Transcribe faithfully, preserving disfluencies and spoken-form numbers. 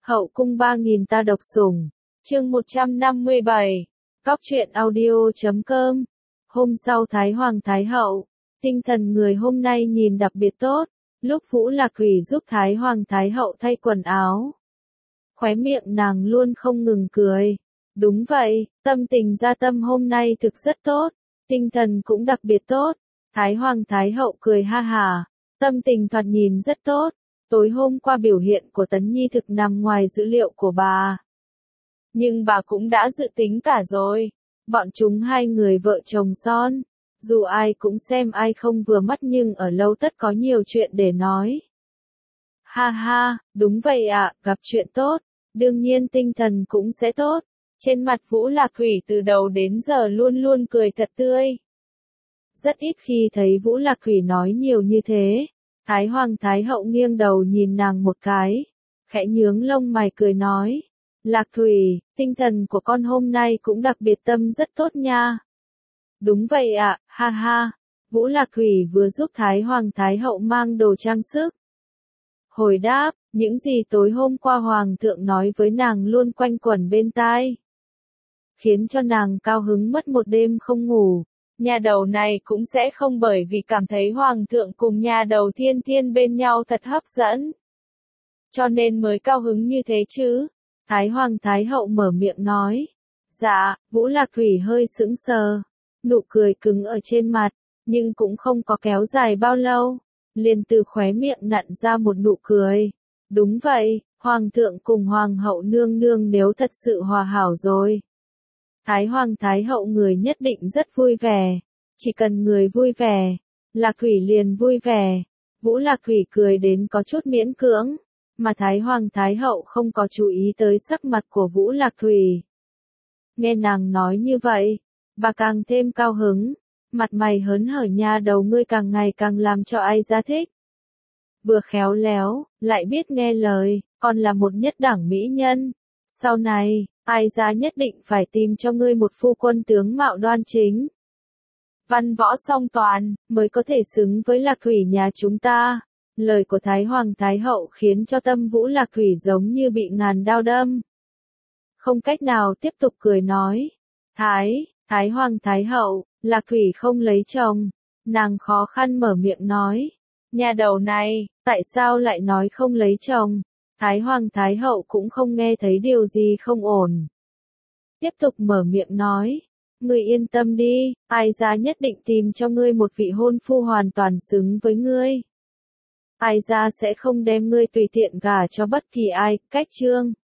Hậu cung ba nghìn ta độc sủng, chương một trăm năm mươi bảy, Cóc truyện audio chấm com. Hôm sau Thái Hoàng Thái Hậu, tinh thần người hôm nay nhìn đặc biệt tốt, lúc Vũ Lạc Thủy giúp Thái Hoàng Thái Hậu thay quần áo. Khóe miệng nàng luôn không ngừng cười. Đúng vậy, tâm tình gia tâm hôm nay thực rất tốt, tinh thần cũng đặc biệt tốt. Thái Hoàng Thái Hậu cười ha hả, tâm tình thoạt nhìn rất tốt. Tối hôm qua biểu hiện của Tấn Nhi thực nằm ngoài dữ liệu của bà. Nhưng bà cũng đã dự tính cả rồi. Bọn chúng hai người vợ chồng son. Dù ai cũng xem ai không vừa mắt nhưng ở lâu tất có nhiều chuyện để nói. Ha ha, đúng vậy ạ, gặp chuyện tốt. Đương nhiên tinh thần cũng sẽ tốt. Trên mặt Vũ Lạc Thủy từ đầu đến giờ luôn luôn cười thật tươi. Rất ít khi thấy Vũ Lạc Thủy nói nhiều như thế. Thái Hoàng Thái Hậu nghiêng đầu nhìn nàng một cái, khẽ nhướng lông mày cười nói, Lạc Thủy, tinh thần của con hôm nay cũng đặc biệt tâm rất tốt nha. Đúng vậy ạ, ha ha, Vũ Lạc Thủy vừa giúp Thái Hoàng Thái Hậu mang đồ trang sức. Hồi đáp, những gì tối hôm qua Hoàng thượng nói với nàng luôn quanh quẩn bên tai. Khiến cho nàng cao hứng mất một đêm không ngủ. Nhà đầu này cũng sẽ không bởi vì cảm thấy Hoàng thượng cùng nhà đầu Thiên Thiên bên nhau thật hấp dẫn. Cho nên mới cao hứng như thế chứ. Thái Hoàng Thái Hậu mở miệng nói. Dạ, Vũ Lạc Thủy hơi sững sờ. Nụ cười cứng ở trên mặt, nhưng cũng không có kéo dài bao lâu. Liền từ khóe miệng nặn ra một nụ cười. Đúng vậy, Hoàng thượng cùng Hoàng hậu nương nương nếu thật sự hòa hảo rồi. Thái Hoàng Thái Hậu người nhất định rất vui vẻ. Chỉ cần người vui vẻ, Lạc Thủy liền vui vẻ. Vũ Lạc Thủy cười đến có chút miễn cưỡng, mà Thái Hoàng Thái Hậu không có chú ý tới sắc mặt của Vũ Lạc Thủy. Nghe nàng nói như vậy, bà càng thêm cao hứng, mặt mày hớn hở nha đầu ngươi càng ngày càng làm cho ai ra thích. Vừa khéo léo, lại biết nghe lời, còn là một nhất đẳng mỹ nhân. Sau này, ai ra nhất định phải tìm cho ngươi một phu quân tướng mạo đoan chính. Văn võ song toàn, mới có thể xứng với Lạc Thủy nhà chúng ta. Lời của Thái Hoàng Thái Hậu khiến cho tâm Vũ Lạc Thủy giống như bị ngàn đao đâm. Không cách nào tiếp tục cười nói. Thái, Thái Hoàng Thái Hậu, Lạc Thủy không lấy chồng. Nàng khó khăn mở miệng nói. Nhà đầu này, tại sao lại nói không lấy chồng? Thái Hoàng Thái Hậu cũng không nghe thấy điều gì không ổn. Tiếp tục mở miệng nói. Ngươi yên tâm đi, ai gia nhất định tìm cho ngươi một vị hôn phu hoàn toàn xứng với ngươi. Ai gia sẽ không đem ngươi tùy tiện gả cho bất kỳ ai, cách chương.